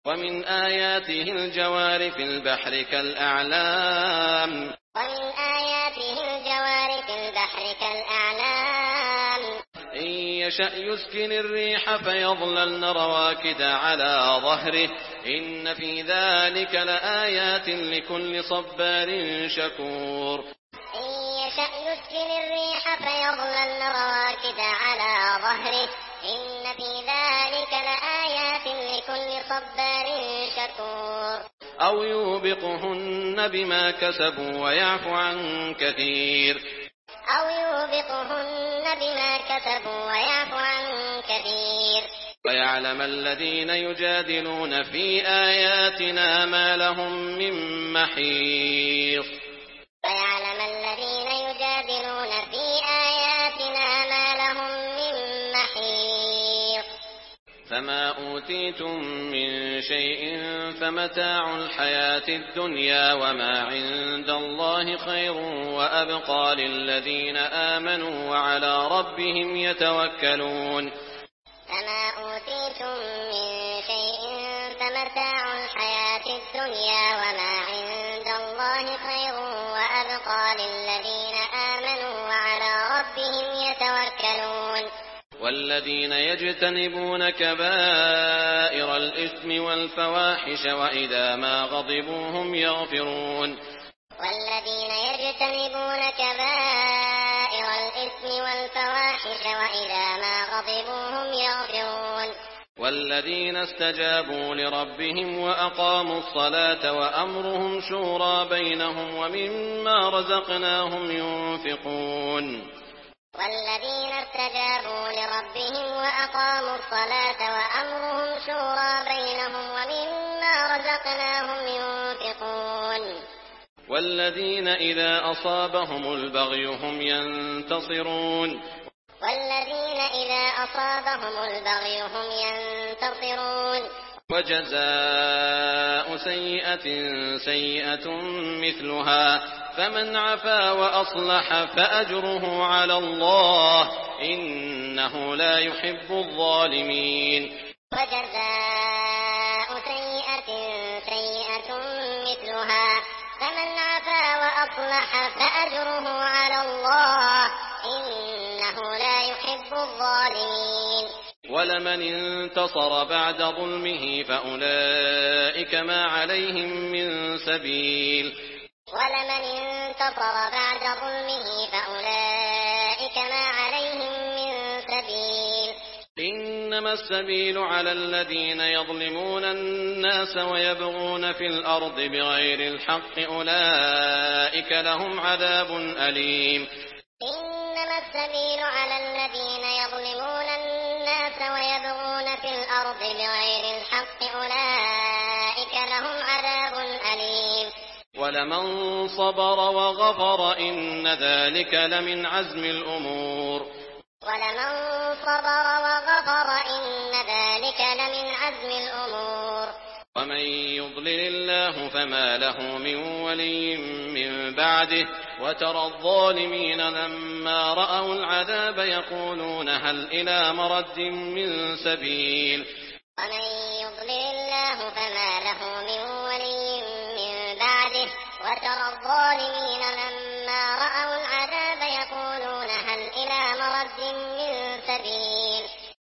ومن آياته الجوار في البحر كالأعلام إن يشأ يسكن الريح فيظللن رواكد على ظهره إن في ذلك لآيات لكل صبار شكور. أو يوبقهن بما كسبوا ويعفو عن كثير. ويعلم الذين يجادلون في آياتنا ما لهم من محيص. فما أوتيتم من شيء فمتاع الحياة الدنيا وما عند الله خير وأبقى للذين آمنوا وعلى ربهم يتوكلون. والذين يجتنبون كبائر الإثم والفواحش وإذا ما غضبوا هم يغفرون. والذين استجابوا لربهم وأقاموا الصلاة وأمرهم شورى بينهم ومما رزقناهم ينفقون. والذين إذا أصابهم البغي هم ينتصرون. وجزاء سيئة سيئة مثلها فمن عفا وأصلح فأجره على الله إنه لا يحب الظالمين. ولمن انتصر بعد ظلمه فأولئك ما عليهم من سبيل. إنما السبيل على الذين يظلمون الناس ويبغون في الأرض بغير الحق أولئك لهم عذاب أليم. ولمن صبر وغفر إن ذلك لمن عزم الأمور. ومن يضلل الله فما له من ولي من بعده وترى الظالمين لما رأوا العذاب يقولون هل إلى مرد من سبيل.